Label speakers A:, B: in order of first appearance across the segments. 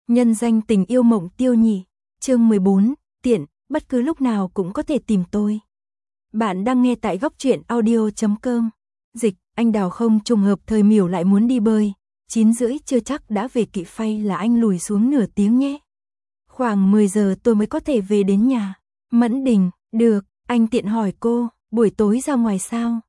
A: Nhân danh tình yêu Mộng Tiêu nhỉ. Chương 14, tiện, bất cứ lúc nào cũng có thể tìm tôi. Bạn đang nghe tại góc truyện audio.com. Dịch, anh Đào không trùng hợp thời Miểu lại muốn đi bơi. 9:30 chưa chắc đã về kịp phay là anh lùi xuống nửa tiếng nhé. Khoảng 10 giờ tôi mới có thể về đến nhà. Mẫn Đình, được, anh tiện hỏi cô, buổi tối ra ngoài sao?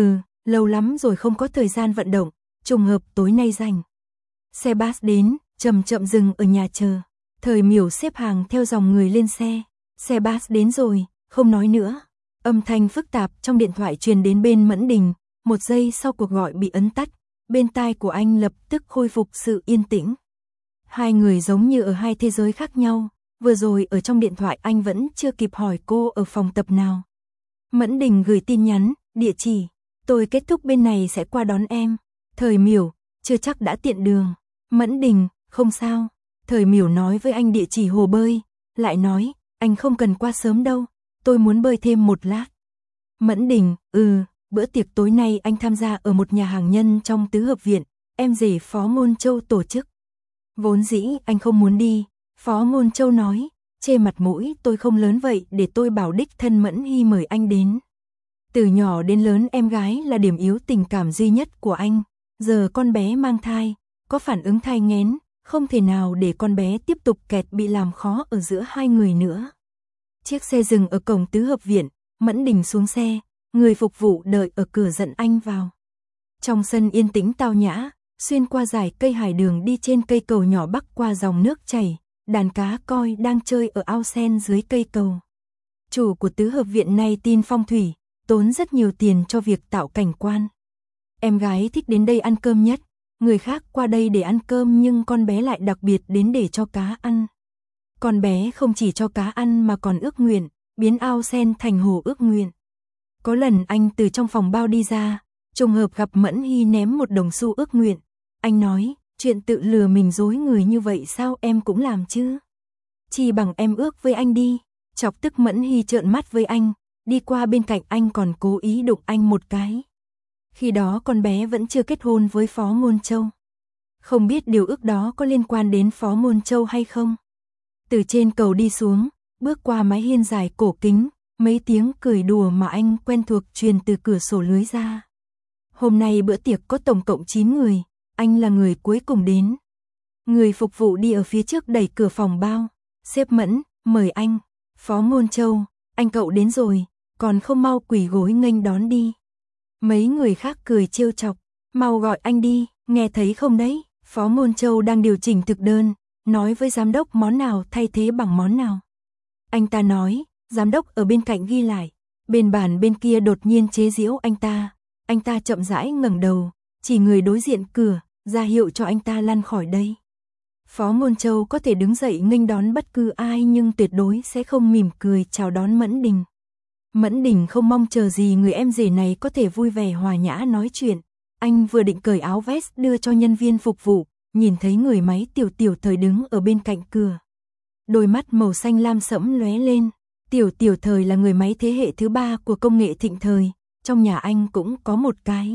A: Lâu lắm rồi không có thời gian vận động, trùng hợp tối nay rảnh. Xe bus đến, chậm chậm dừng ở nhà chờ. Thời Miểu xếp hàng theo dòng người lên xe. Xe bus đến rồi, không nói nữa. Âm thanh phức tạp trong điện thoại truyền đến bên Mẫn Đình. Một giây sau cuộc gọi bị ấn tắt, bên tai của anh lập tức khôi phục sự yên tĩnh. Hai người giống như ở hai thế giới khác nhau. Vừa rồi ở trong điện thoại anh vẫn chưa kịp hỏi cô ở phòng tập nào. Mẫn Đình gửi tin nhắn, địa chỉ. Tôi kết thúc bên này sẽ qua đón em. Thời Miểu, chưa chắc đã tiện đường. Mẫn Đình, không sao. Thời Miểu nói với anh địa chỉ hồ bơi. Lại nói, anh không cần qua sớm đâu. Tôi muốn bơi thêm một lát. Mẫn Đình, bữa tiệc tối nay anh tham gia ở một nhà hàng nhân trong tứ hợp viện. Em rể Phó Ngôn Châu tổ chức. Vốn dĩ anh không muốn đi. Phó Ngôn Châu nói, chê mặt mũi tôi không lớn vậy để tôi bảo đích thân Mẫn Hy mời anh đến. Từ nhỏ đến lớn em gái là điểm yếu tình cảm duy nhất của anh. Giờ con bé mang thai, có phản ứng thai nghén, không thể nào để con bé tiếp tục kẹt bị làm khó ở giữa hai người nữa. Chiếc xe dừng ở cổng tứ hợp viện, Mẫn Đình xuống xe, người phục vụ đợi ở cửa dẫn anh vào. Trong sân yên tĩnh tao nhã, xuyên qua dải cây hải đường đi trên cây cầu nhỏ bắc qua dòng nước chảy, đàn cá coi đang chơi ở ao sen dưới cây cầu. Chủ của tứ hợp viện này tin phong thủy, tốn rất nhiều tiền cho việc tạo cảnh quan. Em gái thích đến đây ăn cơm nhất, người khác qua đây để ăn cơm nhưng con bé lại đặc biệt đến để cho cá ăn. Con bé không chỉ cho cá ăn mà còn ước nguyện, biến ao sen thành hồ ước nguyện. Có lần anh từ trong phòng bao đi ra, trùng hợp gặp Mẫn Hy ném một đồng xu ước nguyện. Anh nói, chuyện tự lừa mình dối người như vậy sao em cũng làm chứ? Chỉ bằng em ước với anh đi. Chọc tức Mẫn Hy trợn mắt với anh, đi qua bên cạnh anh còn cố ý đụng anh một cái. Khi đó con bé vẫn chưa kết hôn với Phó Ngôn Châu. Không biết điều ước đó có liên quan đến Phó Ngôn Châu hay không? Từ trên cầu đi xuống, bước qua mái hiên dài cổ kính, mấy tiếng cười đùa mà anh quen thuộc truyền từ cửa sổ lưới ra. Hôm nay bữa tiệc có tổng cộng 9 người, anh là người cuối cùng đến. Người phục vụ đi ở phía trước đẩy cửa phòng bao. Sếp Mẫn, mời anh. Phó Ngôn Châu, anh cậu đến rồi, còn không mau quỳ gối nghênh đón đi. Mấy người khác cười trêu chọc, mau gọi anh đi, nghe thấy không đấy? Phó Ngôn Châu đang điều chỉnh thực đơn, nói với giám đốc món nào thay thế bằng món nào. Anh ta nói, giám đốc ở bên cạnh ghi lại, bên bàn bên kia đột nhiên chế giễu anh ta chậm rãi ngẩng đầu, chỉ người đối diện cửa, ra hiệu cho anh ta lăn khỏi đây. Phó Ngôn Châu có thể đứng dậy nghênh đón bất cứ ai nhưng tuyệt đối sẽ không mỉm cười chào đón Mẫn Đình. Mẫn Đình không mong chờ gì người em rể này có thể vui vẻ hòa nhã nói chuyện. Anh vừa định cởi áo vest đưa cho nhân viên phục vụ, nhìn thấy người máy Tiểu Thời đứng ở bên cạnh cửa. Đôi mắt màu xanh lam sẫm lóe lên. Tiểu Thời là người máy thế hệ thứ 3 của công nghệ Thịnh Thời, trong nhà anh cũng có một cái.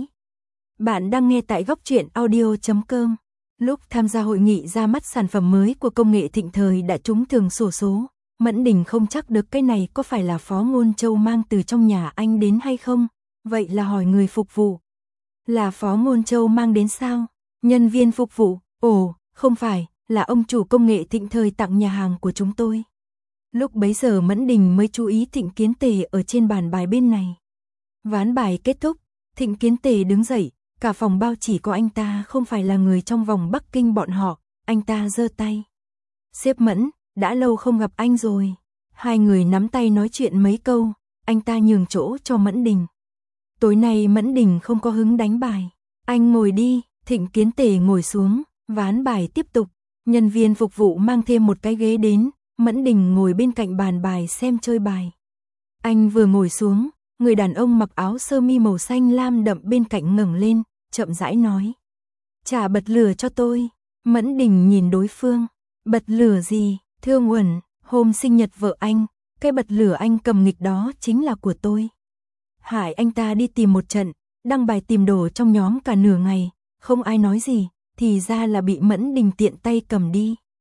A: Bạn đang nghe tại góc truyện audio.com. Lúc tham gia hội nghị ra mắt sản phẩm mới của công nghệ Thịnh Thời đã trúng thường xổ số, Mẫn Đình không chắc được cái này có phải là Phó Ngôn Châu mang từ trong nhà anh đến hay không, vậy là hỏi người phục vụ. Là Phó Ngôn Châu mang đến sao? Nhân viên phục vụ, không phải, là ông chủ công nghệ Thịnh Thời tặng nhà hàng của chúng tôi. Lúc bấy giờ Mẫn Đình mới chú ý Thịnh Kiến Tề ở trên bàn bài bên này. Ván bài kết thúc, Thịnh Kiến Tề đứng dậy, cả phòng bao chỉ có anh ta không phải là người trong vòng Bắc Kinh bọn họ, anh ta giơ tay. Sếp Mẫn, đã lâu không gặp anh rồi. Hai người nắm tay nói chuyện mấy câu, anh ta nhường chỗ cho Mẫn Đình. Tối nay Mẫn Đình không có hứng đánh bài. Anh ngồi đi, Thịnh Kiến Tề ngồi xuống, ván bài tiếp tục. Nhân viên phục vụ mang thêm một cái ghế đến, Mẫn Đình ngồi bên cạnh bàn bài xem chơi bài. Anh vừa ngồi xuống, người đàn ông mặc áo sơ mi màu xanh lam đậm bên cạnh ngẩng lên, chậm rãi nói. Trả bật lửa cho tôi. Mẫn Đình nhìn đối phương. Bật lửa gì? Thương Uẩn, hôm sinh nhật vợ anh, cái bật lửa anh cầm nghịch đó chính là của tôi. Hải anh ta đi tìm một trận, đăng bài tìm đồ trong nhóm cả nửa ngày, không ai nói gì, thì ra là bị Mẫn Đình tiện tay cầm đi.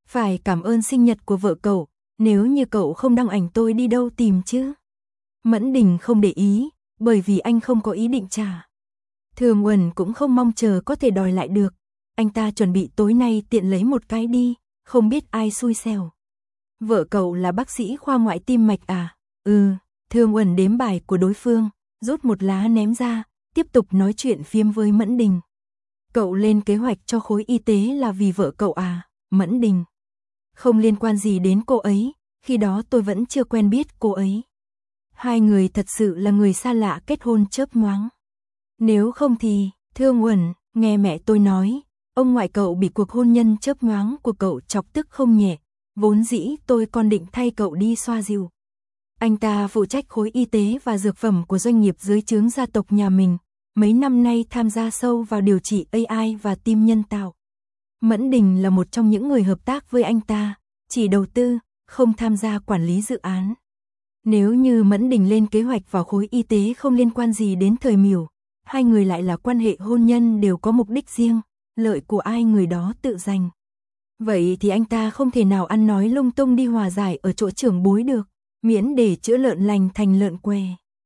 A: Phải cảm ơn sinh nhật của vợ cậu, nếu như cậu không đăng ảnh tôi đi đâu tìm chứ. Mẫn Đình không để ý, bởi vì anh không có ý định trả. Thường Uẩn cũng không mong chờ có thể đòi lại được. Anh ta chuẩn bị tối nay tiện lấy một cái đi, không biết ai xui xẻo. Vợ cậu là bác sĩ khoa ngoại tim mạch à? Thường Uẩn đếm bài của đối phương, rút một lá ném ra, tiếp tục nói chuyện phiếm với Mẫn Đình. Cậu lên kế hoạch cho khối y tế là vì vợ cậu à? Mẫn Đình. Không liên quan gì đến cô ấy, khi đó tôi vẫn chưa quen biết cô ấy. Hai người thật sự là người xa lạ kết hôn chớp nhoáng. Nếu không thì, Thương Uẩn, nghe mẹ tôi nói, ông ngoại cậu bị cuộc hôn nhân chớp nhoáng của cậu chọc tức không nhẹ, vốn dĩ tôi còn định thay cậu đi xoa dịu. Anh ta phụ trách khối y tế và dược phẩm của doanh nghiệp dưới trướng gia tộc nhà mình, mấy năm nay tham gia sâu vào điều trị AI và tim nhân tạo. Mẫn Đình là một trong những người hợp tác với anh ta, chỉ đầu tư, không tham gia quản lý dự án. Nếu như Mẫn Đình lên kế hoạch vào khối y tế không liên quan gì đến Thời Miểu, hai người lại là quan hệ hôn nhân đều có mục đích riêng, lợi của ai người đó tự giành. Vậy thì anh ta không thể nào ăn nói lung tung đi hòa giải ở chỗ trưởng bối được, miễn để chữa lợn lành thành lợn què.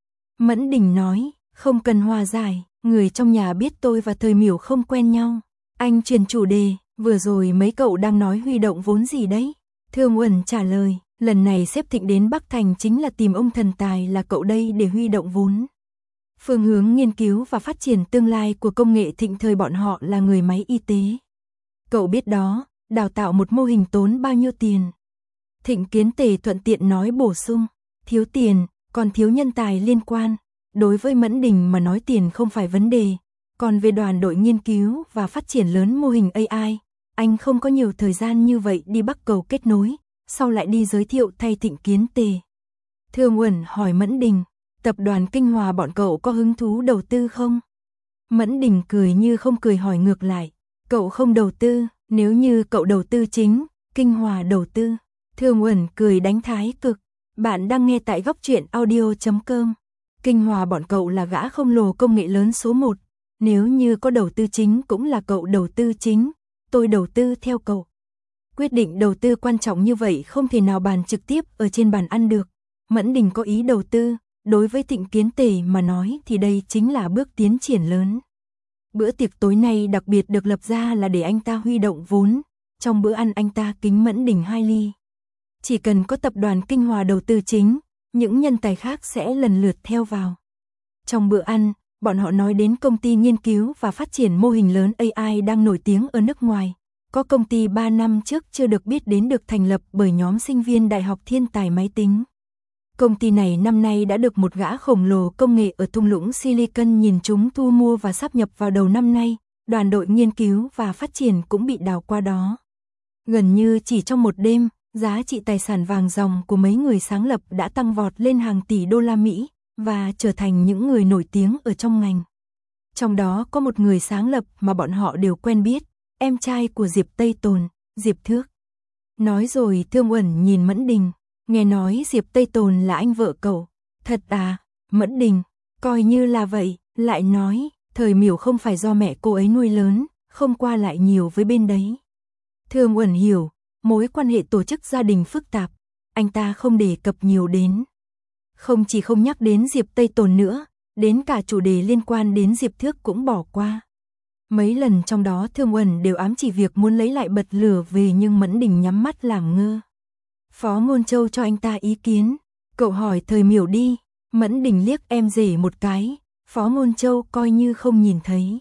A: Mẫn Đình nói, không cần hòa giải, người trong nhà biết tôi và Thời Miểu không quen nhau. Anh chuyển chủ đề, vừa rồi mấy cậu đang nói huy động vốn gì đấy? Thương Uẩn trả lời, lần này xếp Thịnh đến Bắc Thành chính là tìm ông thần tài là cậu đây để huy động vốn. Phương hướng nghiên cứu và phát triển tương lai của công nghệ Thịnh thời bọn họ là người máy y tế. Cậu biết đó, đào tạo một mô hình tốn bao nhiêu tiền? Thịnh Kiến Tề thuận tiện nói bổ sung, thiếu tiền, còn thiếu nhân tài liên quan. Đối với Mẫn Đình mà nói tiền không phải vấn đề, còn về đoàn đội nghiên cứu và phát triển lớn mô hình AI, anh không có nhiều thời gian như vậy đi Bắc Cầu kết nối, sau lại đi giới thiệu thay Thịnh Kiến Tề. Thương Uẩn hỏi Mẫn Đình, tập đoàn Kinh Hòa bọn cậu có hứng thú đầu tư không? Mẫn Đình cười như không cười hỏi ngược lại, cậu không đầu tư, nếu như cậu đầu tư chính, Kinh Hòa đầu tư. Thương Uẩn cười đánh thái cực, bạn đang nghe tại góc truyện audio.com. Kinh Hòa bọn cậu là gã khổng lồ công nghệ lớn số 1, nếu như có đầu tư chính cũng là cậu đầu tư chính, tôi đầu tư theo cậu. Quyết định đầu tư quan trọng như vậy không thể nào bàn trực tiếp ở trên bàn ăn được. Mẫn Đình có ý đầu tư, đối với Thịnh Kiến Tề mà nói thì đây chính là bước tiến triển lớn. Bữa tiệc tối nay đặc biệt được lập ra là để anh ta huy động vốn, trong bữa ăn anh ta kính Mẫn Đình 2 ly. Chỉ cần có tập đoàn Kinh Hòa đầu tư chính, những nhân tài khác sẽ lần lượt theo vào. Trong bữa ăn, bọn họ nói đến công ty nghiên cứu và phát triển mô hình lớn AI đang nổi tiếng ở nước ngoài. Có công ty 3 năm trước chưa được biết đến được thành lập bởi nhóm sinh viên Đại học Thiên tài Máy tính. Công ty này năm nay đã được một gã khổng lồ công nghệ ở thung lũng Silicon nhìn chúng thu mua và sáp nhập vào đầu năm nay, đoàn đội nghiên cứu và phát triển cũng bị đào qua đó. Gần như chỉ trong một đêm, giá trị tài sản vàng ròng của mấy người sáng lập đã tăng vọt lên hàng tỷ đô la Mỹ và trở thành những người nổi tiếng ở trong ngành. Trong đó có một người sáng lập mà bọn họ đều quen biết, em trai của Diệp Tây Tồn, Diệp Thước. Nói rồi Thương Uẩn nhìn Mẫn Đình, nghe nói Diệp Tây Tồn là anh vợ cậu. Thật à? Mẫn Đình, coi như là vậy, lại nói, Thời Miểu không phải do mẹ cô ấy nuôi lớn, không qua lại nhiều với bên đấy. Thương Uẩn hiểu, mối quan hệ tổ chức gia đình phức tạp, anh ta không đề cập nhiều đến. Không chỉ không nhắc đến Diệp Tây Tồn nữa, đến cả chủ đề liên quan đến Diệp Thước cũng bỏ qua. Mấy lần trong đó Thương Uẩn đều ám chỉ việc muốn lấy lại bật lửa về nhưng Mẫn Đình nhắm mắt làm ngơ. Phó Ngôn Châu cho anh ta ý kiến, cậu hỏi Thời Miểu đi. Mẫn Đình liếc em rể một cái, Phó Ngôn Châu coi như không nhìn thấy.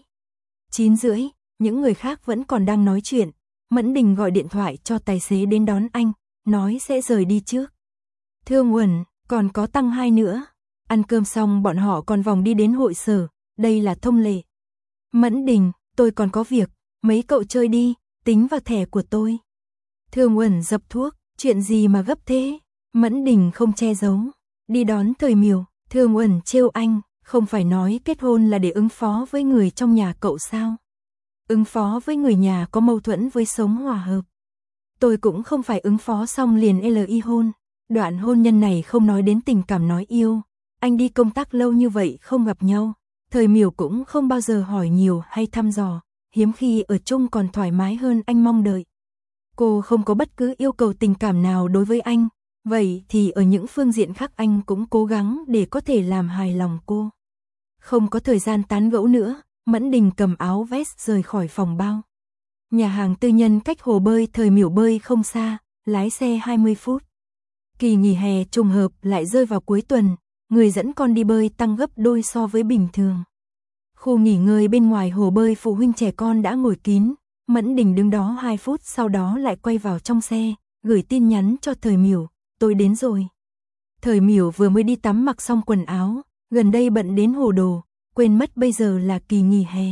A: 9:30, những người khác vẫn còn đang nói chuyện. Mẫn Đình gọi điện thoại cho tài xế đến đón anh, nói sẽ rời đi trước. Thương Uẩn, còn có Tăng Hai nữa. Ăn cơm xong bọn họ còn vòng đi đến hội sở, đây là thông lệ. Mẫn Đình, tôi còn có việc, mấy cậu chơi đi, tính vào thẻ của tôi. Thương Uẩn dập thuốc, chuyện gì mà gấp thế? Mẫn Đình không che giấu, đi đón Thời Miểu. Thương Uẩn trêu anh, không phải nói kết hôn là để ứng phó với người trong nhà cậu sao? Ứng phó với người nhà có mâu thuẫn với sống hòa hợp. Tôi cũng không phải ứng phó xong liền ly hôn. Đoạn hôn nhân này không nói đến tình cảm nói yêu. Anh đi công tác lâu như vậy không gặp nhau. Thời Miểu cũng không bao giờ hỏi nhiều hay thăm dò. Hiếm khi ở chung còn thoải mái hơn anh mong đợi. Cô không có bất cứ yêu cầu tình cảm nào đối với anh, vậy thì ở những phương diện khác anh cũng cố gắng để có thể làm hài lòng cô. Không có thời gian tán gẫu nữa, Mẫn Đình cầm áo vest rời khỏi phòng bao. Nhà hàng tư nhân cách hồ bơi Thời Miểu bơi không xa, lái xe 20 phút. Kỳ nghỉ hè trùng hợp lại rơi vào cuối tuần, người dẫn con đi bơi tăng gấp đôi so với bình thường. Khu nghỉ ngơi bên ngoài hồ bơi phụ huynh trẻ con đã ngồi kín, Mẫn Đình đứng đó 2 phút sau đó lại quay vào trong xe, gửi tin nhắn cho Thời Miểu, tôi đến rồi. Thời Miểu vừa mới đi tắm mặc xong quần áo, gần đây bận đến hồ đồ, quên mất bây giờ là kỳ nghỉ hè.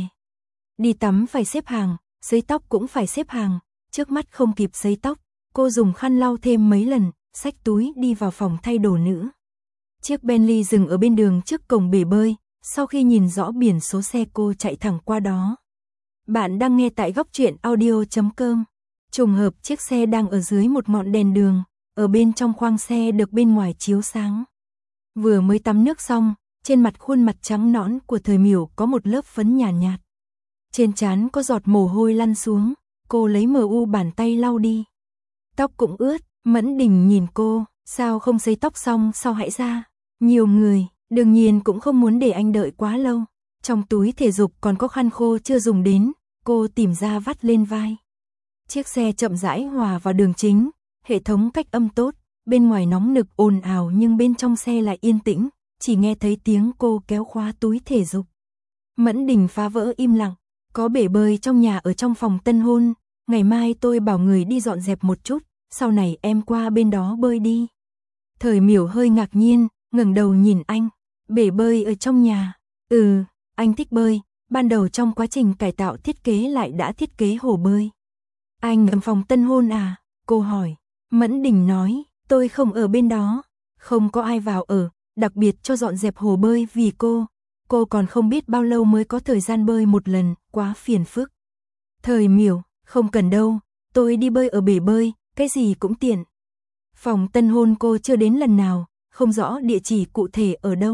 A: Đi tắm phải xếp hàng, sấy tóc cũng phải xếp hàng, trước mắt không kịp sấy tóc, cô dùng khăn lau thêm mấy lần, xách túi đi vào phòng thay đồ nữ. Chiếc Bentley dừng ở bên đường trước cổng bể bơi, sau khi nhìn rõ biển số xe cô chạy thẳng qua đó. Bạn đang nghe tại góc truyện audio.com. Trùng hợp chiếc xe đang ở dưới một ngọn đèn đường, ở bên trong khoang xe được bên ngoài chiếu sáng. Vừa mới tắm nước xong, trên mặt khuôn mặt trắng nõn của Thời Miểu có một lớp phấn nhàn nhạt. Trên trán có giọt mồ hôi lăn xuống, cô lấy MU bàn tay lau đi. Tóc cũng ướt, Mẫn Đình nhìn cô, sao không sấy tóc xong sao hãy ra. Nhiều người, đương nhiên cũng không muốn để anh đợi quá lâu. Trong túi thể dục còn có khăn khô chưa dùng đến, cô tìm ra vắt lên vai. Chiếc xe chậm rãi hòa vào đường chính, hệ thống cách âm tốt, bên ngoài nóng nực ồn ào nhưng bên trong xe lại yên tĩnh, chỉ nghe thấy tiếng cô kéo khóa túi thể dục. Mẫn Đình phá vỡ im lặng, có bể bơi trong nhà ở trong phòng tân hôn, ngày mai tôi bảo người đi dọn dẹp một chút, sau này em qua bên đó bơi đi. Thời Miểu hơi ngạc nhiên, ngẩng đầu nhìn anh, bể bơi ở trong nhà, anh thích bơi, ban đầu trong quá trình cải tạo thiết kế lại đã thiết kế hồ bơi. Anh ở phòng tân hôn à? Cô hỏi. Mẫn Đình nói, tôi không ở bên đó, không có ai vào ở, đặc biệt cho dọn dẹp hồ bơi vì cô còn không biết bao lâu mới có thời gian bơi một lần, quá phiền phức. Thời Miểu, không cần đâu, tôi đi bơi ở bể bơi, cái gì cũng tiện. Phòng tân hôn cô chưa đến lần nào, không rõ địa chỉ cụ thể ở đâu.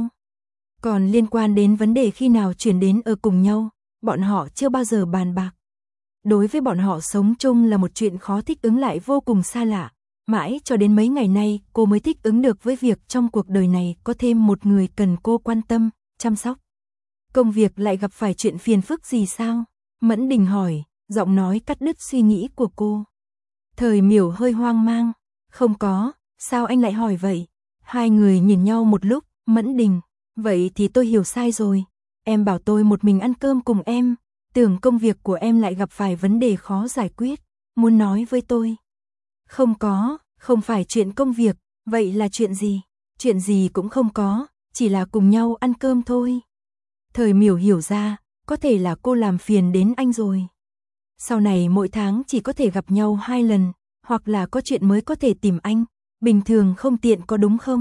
A: Còn liên quan đến vấn đề khi nào chuyển đến ở cùng nhau, bọn họ chưa bao giờ bàn bạc. Đối với bọn họ sống chung là một chuyện khó thích ứng lại vô cùng xa lạ. Mãi cho đến mấy ngày nay cô mới thích ứng được với việc trong cuộc đời này có thêm một người cần cô quan tâm, chăm sóc. Công việc lại gặp phải chuyện phiền phức gì sao? Mẫn Đình hỏi, giọng nói cắt đứt suy nghĩ của cô. Thời Miểu hơi hoang mang. Không có, sao anh lại hỏi vậy? Hai người nhìn nhau một lúc, Mẫn Đình. Vậy thì tôi hiểu sai rồi. Em bảo tôi một mình ăn cơm cùng em. Tưởng công việc của em lại gặp phải vấn đề khó giải quyết. Muốn nói với tôi. Không có, không phải chuyện công việc. Vậy là chuyện gì? Chuyện gì cũng không có, chỉ là cùng nhau ăn cơm thôi. Thời Miểu hiểu ra, có thể là cô làm phiền đến anh rồi. Sau này mỗi tháng chỉ có thể gặp nhau 2 lần, hoặc là có chuyện mới có thể tìm anh. Bình thường không tiện có đúng không?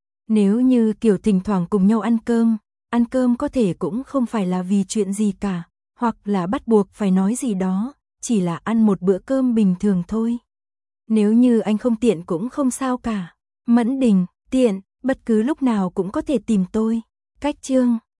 A: Nếu như kiểu thỉnh thoảng cùng nhau ăn cơm có thể cũng không phải là vì chuyện gì cả, hoặc là bắt buộc phải nói gì đó, chỉ là ăn một bữa cơm bình thường thôi. Nếu như anh không tiện cũng không sao cả. Mẫn Đình, tiện, bất cứ lúc nào cũng có thể tìm tôi. Cách chương